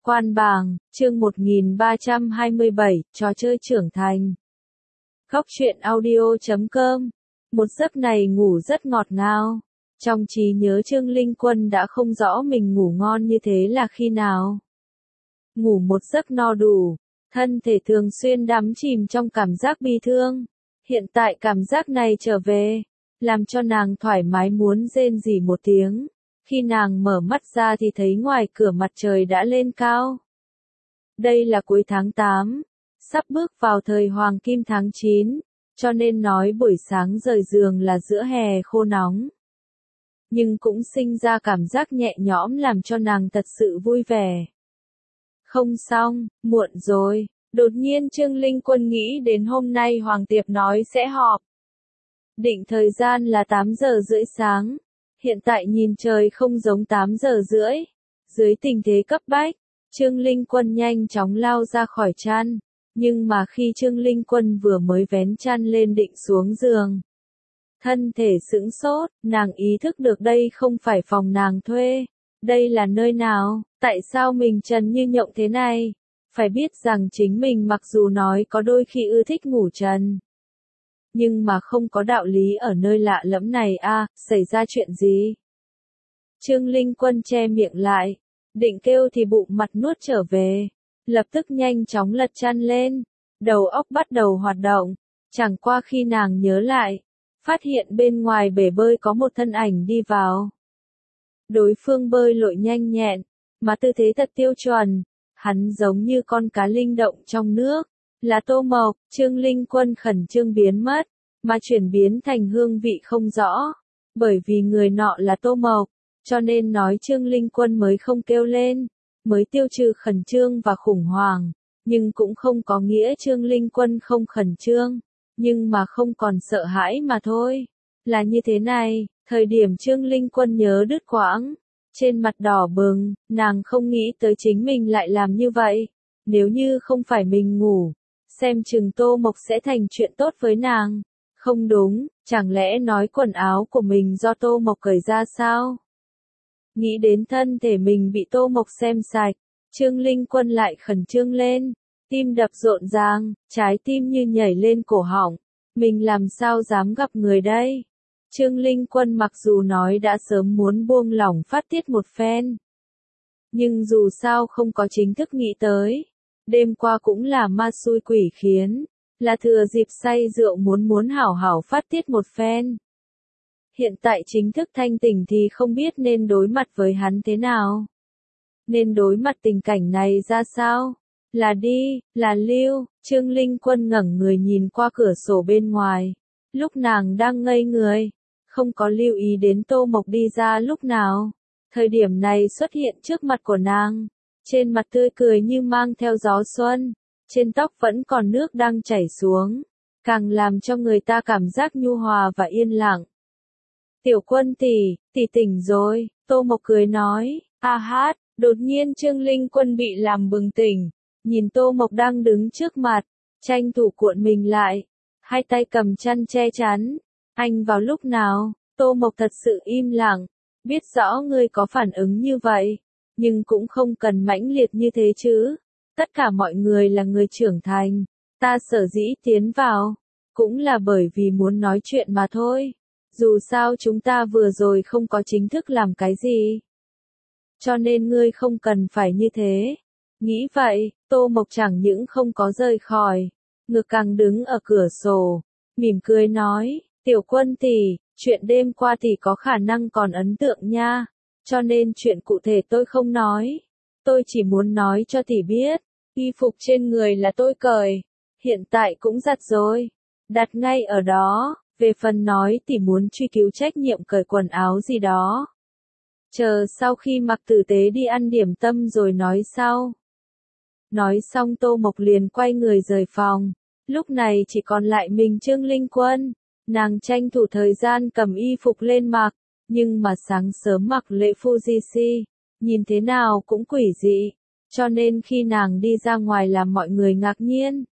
Quan bàng, chương 1327, trò chơi trưởng thành. Góc truyện audio.com. Một giấc này ngủ rất ngọt ngào. Trong trí nhớ Trương Linh Quân đã không rõ mình ngủ ngon như thế là khi nào. Ngủ một giấc no đủ, thân thể thường xuyên đắm chìm trong cảm giác bi thương. Hiện tại cảm giác này trở về, làm cho nàng thoải mái muốn rên rỉ một tiếng. Khi nàng mở mắt ra thì thấy ngoài cửa mặt trời đã lên cao. Đây là cuối tháng 8, sắp bước vào thời hoàng kim tháng 9, cho nên nói buổi sáng rời giường là giữa hè khô nóng. Nhưng cũng sinh ra cảm giác nhẹ nhõm làm cho nàng thật sự vui vẻ. Không xong, muộn rồi, đột nhiên Trương Linh Quân nghĩ đến hôm nay Hoàng Tiệp nói sẽ họp. Định thời gian là 8 giờ rưỡi sáng. Hiện tại nhìn trời không giống 8 giờ rưỡi. Dưới tình thế cấp bách, Trương Linh Quân nhanh chóng lao ra khỏi chăn. Nhưng mà khi Trương Linh Quân vừa mới vén chăn lên định xuống giường, thân thể sững sốt, nàng ý thức được đây không phải phòng nàng thuê. Đây là nơi nào? Tại sao mình trần như nhộng thế này? Phải biết rằng chính mình mặc dù nói có đôi khi ưa thích ngủ trần, nhưng mà không có đạo lý ở nơi lạ lẫm này à, xảy ra chuyện gì? Trương Linh Quân che miệng lại, định kêu thì bụng mặt nuốt trở về, lập tức nhanh chóng lật chăn lên, đầu óc bắt đầu hoạt động, chẳng qua khi nàng nhớ lại, phát hiện bên ngoài bể bơi có một thân ảnh đi vào. Đối phương bơi lội nhanh nhẹn, mà tư thế thật tiêu chuẩn, hắn giống như con cá linh động trong nước. Là Tô Mộc. Trương Linh Quân khẩn trương biến mất, mà chuyển biến thành hương vị không rõ. Bởi vì người nọ là Tô Mộc, cho nên nói Trương Linh Quân mới không kêu lên, mới tiêu trừ khẩn trương và khủng hoảng. Nhưng cũng không có nghĩa Trương Linh Quân không khẩn trương, nhưng mà không còn sợ hãi mà thôi. Là như thế này, thời điểm Trương Linh Quân nhớ đứt quãng, trên mặt đỏ bừng, nàng không nghĩ tới chính mình lại làm như vậy. Nếu như không phải mình ngủ, xem chừng Tô Mộc sẽ thành chuyện tốt với nàng. Không đúng, chẳng lẽ nói quần áo của mình do Tô Mộc cởi ra sao? Nghĩ đến thân thể mình bị Tô Mộc xem sạch, Trương Linh Quân lại khẩn trương lên, tim đập rộn ràng, trái tim như nhảy lên cổ họng. Mình làm sao dám gặp người đây? Trương Linh Quân mặc dù nói đã sớm muốn buông lỏng phát tiết một phen, nhưng dù sao không có chính thức nghĩ tới. Đêm qua cũng là ma xui quỷ khiến, là thừa dịp say rượu muốn hảo hảo phát tiết một phen. Hiện tại chính thức thanh tỉnh thì không biết nên đối mặt với hắn thế nào. Nên đối mặt tình cảnh này ra sao? Là đi, là lưu. Trương Linh Quân ngẩng người nhìn qua cửa sổ bên ngoài. Lúc nàng đang ngây người, không có lưu ý đến Tô Mộc đi ra lúc nào. Thời điểm này xuất hiện trước mặt của nàng. Trên mặt tươi cười như mang theo gió xuân, trên tóc vẫn còn nước đang chảy xuống, càng làm cho người ta cảm giác nhu hòa và yên lặng. Tiểu Quân tỷ, tỷ tỉnh rồi, Tô Mộc cười nói. A hát, đột nhiên Trương Linh Quân bị làm bừng tỉnh, nhìn Tô Mộc đang đứng trước mặt, tranh thủ cuộn mình lại, hai tay cầm chăn che chắn. Anh vào lúc nào? Tô Mộc thật sự im lặng, biết rõ ngươi có phản ứng như vậy, nhưng cũng không cần mãnh liệt như thế chứ. Tất cả mọi người là người trưởng thành, ta sở dĩ tiến vào, cũng là bởi vì muốn nói chuyện mà thôi. Dù sao chúng ta vừa rồi không có chính thức làm cái gì, cho nên ngươi không cần phải như thế. Nghĩ vậy, Tô Mộc chẳng những không có rời khỏi, ngược càng đứng ở cửa sổ, mỉm cười nói, Tiểu Quân tỷ, chuyện đêm qua tỷ có khả năng còn ấn tượng nha, cho nên chuyện cụ thể tôi không nói. Tôi chỉ muốn nói cho tỷ biết, y phục trên người là tôi cởi, hiện tại cũng giặt rồi, đặt ngay ở đó. Về phần nói tỷ muốn truy cứu trách nhiệm cởi quần áo gì đó, chờ sau khi mặc tử tế đi ăn điểm tâm rồi nói sau. Nói xong Tô Mộc liền quay người rời phòng. Lúc này chỉ còn lại mình Trương Linh Quân. Nàng tranh thủ thời gian cầm y phục lên mặc, nhưng mà sáng sớm mặc lễ Fujishi, nhìn thế nào cũng quỷ dị, cho nên khi nàng đi ra ngoài làm mọi người ngạc nhiên.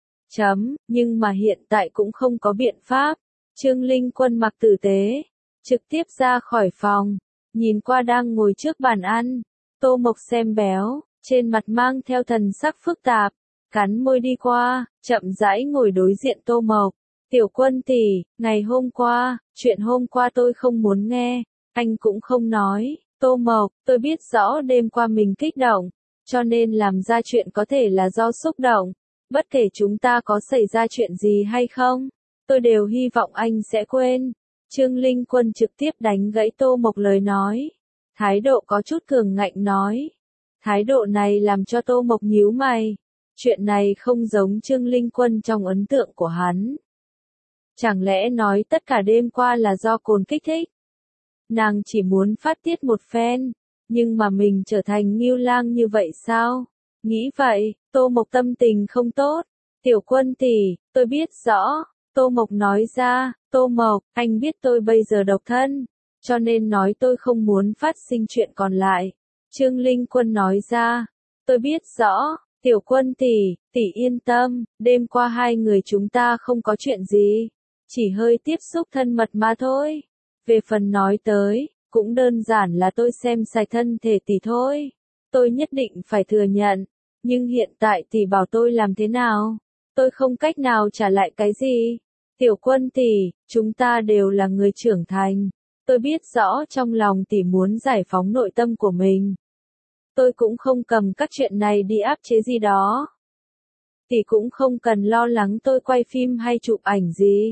Nhưng mà hiện tại cũng không có biện pháp. Trương Linh Quân mặc tử tế, trực tiếp ra khỏi phòng, nhìn qua đang ngồi trước bàn ăn. Tô Mộc xem béo, trên mặt mang theo thần sắc phức tạp, cắn môi đi qua, chậm rãi ngồi đối diện Tô Mộc. Tiểu Quân tỷ, ngày hôm qua, chuyện hôm qua tôi không muốn nghe, anh cũng không nói. Tô Mộc, tôi biết rõ đêm qua mình kích động, cho nên làm ra chuyện có thể là do xúc động. Bất kể chúng ta có xảy ra chuyện gì hay không, tôi đều hy vọng anh sẽ quên. Trương Linh Quân trực tiếp đánh gãy Tô Mộc lời nói. Thái độ có chút cường ngạnh nói. Thái độ này làm cho Tô Mộc nhíu mày. Chuyện này không giống Trương Linh Quân trong ấn tượng của hắn. Chẳng lẽ nói tất cả đêm qua là do cồn kích thích? Nàng chỉ muốn phát tiết một phen, nhưng mà mình trở thành Ngưu Lang như vậy sao? Nghĩ vậy, Tô Mộc tâm tình không tốt. Tiểu Quân tỷ, tôi biết rõ. Tô Mộc nói ra, Tô Mộc, anh biết tôi bây giờ độc thân, cho nên nói tôi không muốn phát sinh chuyện còn lại. Trương Linh Quân nói ra, tôi biết rõ, Tiểu Quân tỷ yên tâm, đêm qua hai người chúng ta không có chuyện gì, chỉ hơi tiếp xúc thân mật mà thôi. Về phần nói tới, cũng đơn giản là tôi xem sai thân thể tỷ thôi. Tôi nhất định phải thừa nhận, nhưng hiện tại tỷ bảo tôi làm thế nào? Tôi không cách nào trả lại cái gì. Tiểu Quân tỷ, chúng ta đều là người trưởng thành. Tôi biết rõ trong lòng tỷ muốn giải phóng nội tâm của mình. Tôi cũng không cầm các chuyện này đi áp chế gì đó. Tỷ cũng không cần lo lắng tôi quay phim hay chụp ảnh gì.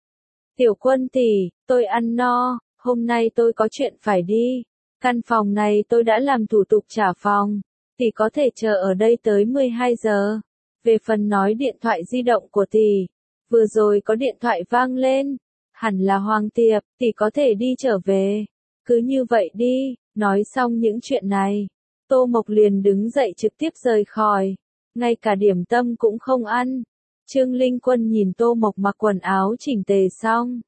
Tiểu Quân tỷ, tôi ăn no, hôm nay tôi có chuyện phải đi. Căn phòng này tôi đã làm thủ tục trả phòng. Tỷ có thể chờ ở đây tới 12 giờ. Về phần nói điện thoại di động của tỷ, vừa rồi có điện thoại vang lên. Hẳn là Hoàng Tiệp, tỷ có thể đi trở về. Cứ như vậy đi, nói xong những chuyện này. Tô Mộc liền đứng dậy trực tiếp rời khỏi. Ngay cả điểm tâm cũng không ăn. Trương Linh Quân nhìn Tô Mộc mặc quần áo chỉnh tề xong.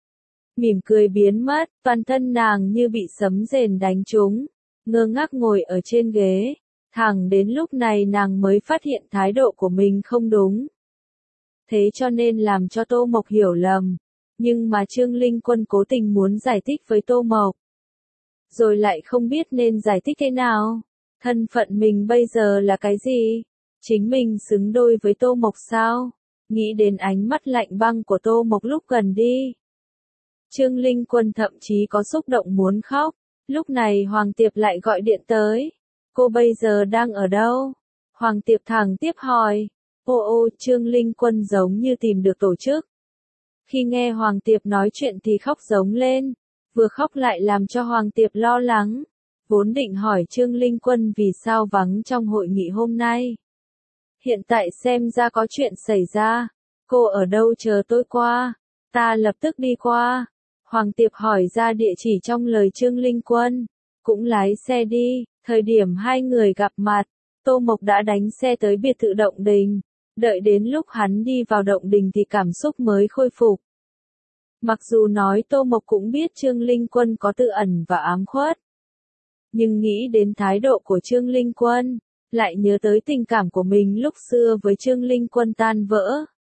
Mỉm cười biến mất, toàn thân nàng như bị sấm rền đánh trúng. Ngơ ngác ngồi ở trên ghế. Thẳng đến lúc này nàng mới phát hiện thái độ của mình không đúng. Thế cho nên làm cho Tô Mộc hiểu lầm. Nhưng mà Trương Linh Quân cố tình muốn giải thích với Tô Mộc. Rồi lại không biết nên giải thích thế nào. Thân phận mình bây giờ là cái gì? Chính mình xứng đôi với Tô Mộc sao? Nghĩ đến ánh mắt lạnh băng của Tô Mộc lúc gần đi. Trương Linh Quân thậm chí có xúc động muốn khóc. Lúc này Hoàng Tiệp lại gọi điện tới. Cô bây giờ đang ở đâu? Hoàng Tiệp thẳng tiếp hỏi. Ô Trương Linh Quân giống như tìm được tổ chức. Khi nghe Hoàng Tiệp nói chuyện thì khóc giống lên. Vừa khóc lại làm cho Hoàng Tiệp lo lắng. Vốn định hỏi Trương Linh Quân vì sao vắng trong hội nghị hôm nay. Hiện tại xem ra có chuyện xảy ra. Cô ở đâu chờ tôi qua? Ta lập tức đi qua. Hoàng Tiệp hỏi ra địa chỉ trong lời Trương Linh Quân. Cũng lái xe đi. Thời điểm hai người gặp mặt, Tô Mộc đã đánh xe tới biệt thự Động Đình. Đợi đến lúc hắn đi vào Động Đình thì cảm xúc mới khôi phục. Mặc dù nói Tô Mộc cũng biết Trương Linh Quân có tự ẩn và ám khuất. Nhưng nghĩ đến thái độ của Trương Linh Quân, lại nhớ tới tình cảm của mình lúc xưa với Trương Linh Quân tan vỡ.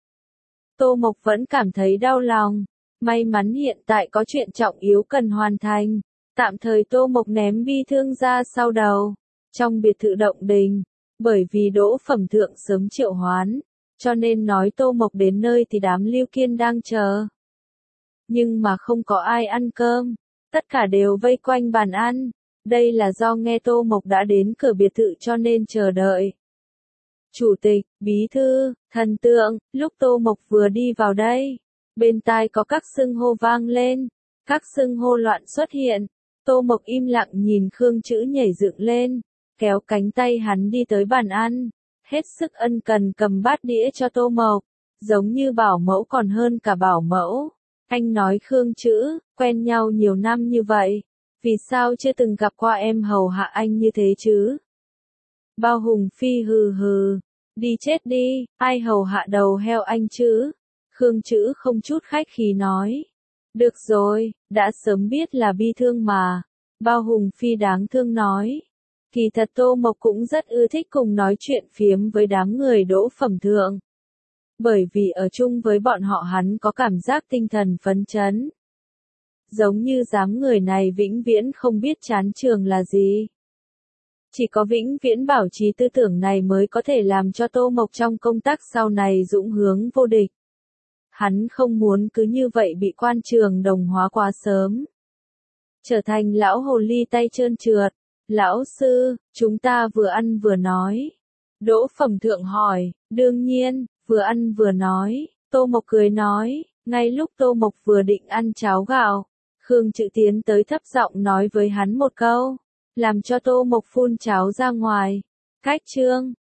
Tô Mộc vẫn cảm thấy đau lòng. May mắn hiện tại có chuyện trọng yếu cần hoàn thành. Tạm thời Tô Mộc ném bi thương ra sau đầu. Trong biệt thự Động Đình, bởi vì Đỗ Phẩm Thượng sớm triệu hoán, cho nên nói Tô Mộc đến nơi thì đám Lưu Kiên đang chờ. Nhưng mà không có ai ăn cơm, tất cả đều vây quanh bàn ăn. Đây là do nghe Tô Mộc đã đến cửa biệt thự cho nên chờ đợi. Chủ tịch, bí thư, thần tượng, lúc Tô Mộc vừa đi vào đây, bên tai có các xưng hô vang lên, các xưng hô loạn xuất hiện. Tô Mộc im lặng nhìn Khương Chữ nhảy dựng lên, kéo cánh tay hắn đi tới bàn ăn, hết sức ân cần cầm bát đĩa cho Tô Mộc, giống như bảo mẫu còn hơn cả bảo mẫu. Anh nói Khương Chữ, quen nhau nhiều năm như vậy, vì sao chưa từng gặp qua em hầu hạ anh như thế chứ? Bao Hùng Phi hừ hừ, đi chết đi, ai hầu hạ đầu heo anh chứ? Khương Chữ không chút khách khí nói. Được rồi, đã sớm biết là bi thương mà. Bao Hùng Phi đáng thương nói. Kỳ thật Tô Mộc cũng rất ưa thích cùng nói chuyện phiếm với đám người Đỗ Phẩm Thượng. Bởi vì ở chung với bọn họ hắn có cảm giác tinh thần phấn chấn. Giống như dám người này vĩnh viễn không biết chán trường là gì. Chỉ có vĩnh viễn bảo trì tư tưởng này mới có thể làm cho Tô Mộc trong công tác sau này dũng hướng vô địch. Hắn không muốn cứ như vậy bị quan trường đồng hóa quá sớm. Trở thành lão hồ ly tay trơn trượt. Lão sư, chúng ta vừa ăn vừa nói. Đỗ Phẩm Thượng hỏi, đương nhiên, vừa ăn vừa nói. Tô Mộc cười nói, ngay lúc Tô Mộc vừa định ăn cháo gạo, Khương Chữ tiến tới thấp giọng nói với hắn một câu, làm cho Tô Mộc phun cháo ra ngoài. Cách chương